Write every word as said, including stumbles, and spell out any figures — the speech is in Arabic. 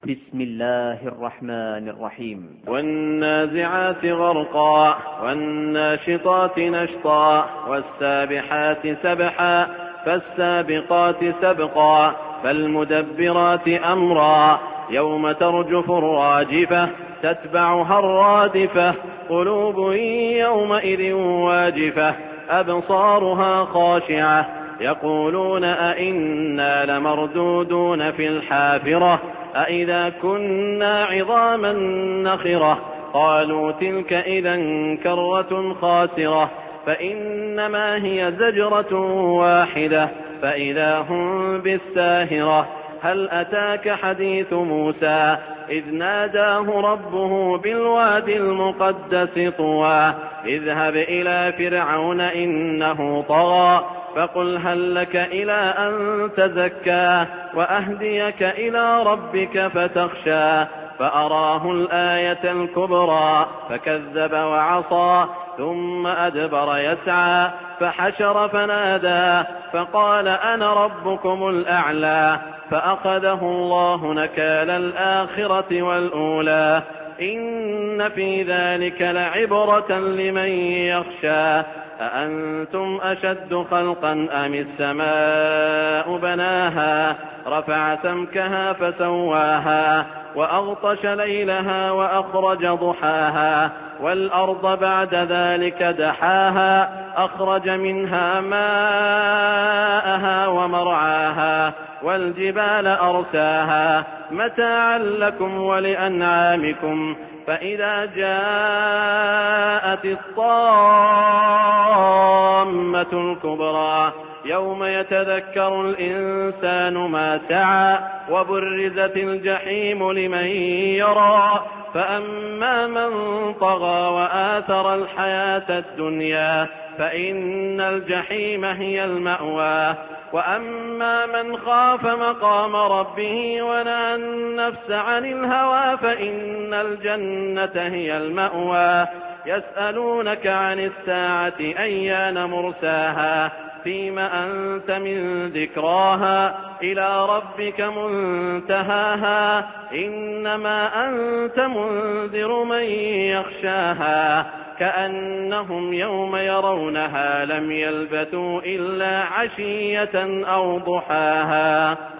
بسم الله الرحمن الرحيم. والنازعات غرقا والناشطات نشطا والسابحات سبحا فالسابقات سبقا فالمدبرات أمرا يوم ترجف الراجفة تتبعها الرادفة قلوب يومئذ واجفة أبصارها خاشعة يقولون أئنا لمردودون في الحافرة أئذا كنا عظاما نخرة قالوا تلك إذا كرة خاسرة فإنما هي زجرة واحدة فإذا هم بالساهرة هل أتاك حديث موسى إذ ناداه ربه بالواد المقدس طوى اذهب إلى فرعون إنه طغى فقل هل لك إلى أن تزكى وأهديك إلى ربك فتخشى فأراه الآية الكبرى فكذب وعصى ثم أدبر يسعى فحشر فنادى فقال أنا ربكم الأعلى فأخذه الله نكال الآخرة والأولى إن في ذلك لعبرة لمن يخشى أأنتم أشد خلقا أم السماء بناها رفع سمكها فسواها وأغطش ليلها وأخرج ضحاها والأرض بعد ذلك دحاها أخرج منها ماءها ومرعاها والجبال أرساها متاعا لكم ولأنعامكم فإذا جاءت الطامة الكبرى يوم يتذكر الإنسان ما سعى وبرزت الجحيم لمن يرى فأما من طغى وآثر الحياة الدنيا فإن الجحيم هي المأوى وأما من خاف مقام ربه ونهى النفس عن الهوى فإن الجنة هي المأوى يسألونك عن الساعة أيان مرساها فيم أنت من ذكراها إلى ربك منتهاها إنما أنت منذر من يخشاها كأنهم يوم يرونها لم يلبثوا إلا عشية أو ضحاها.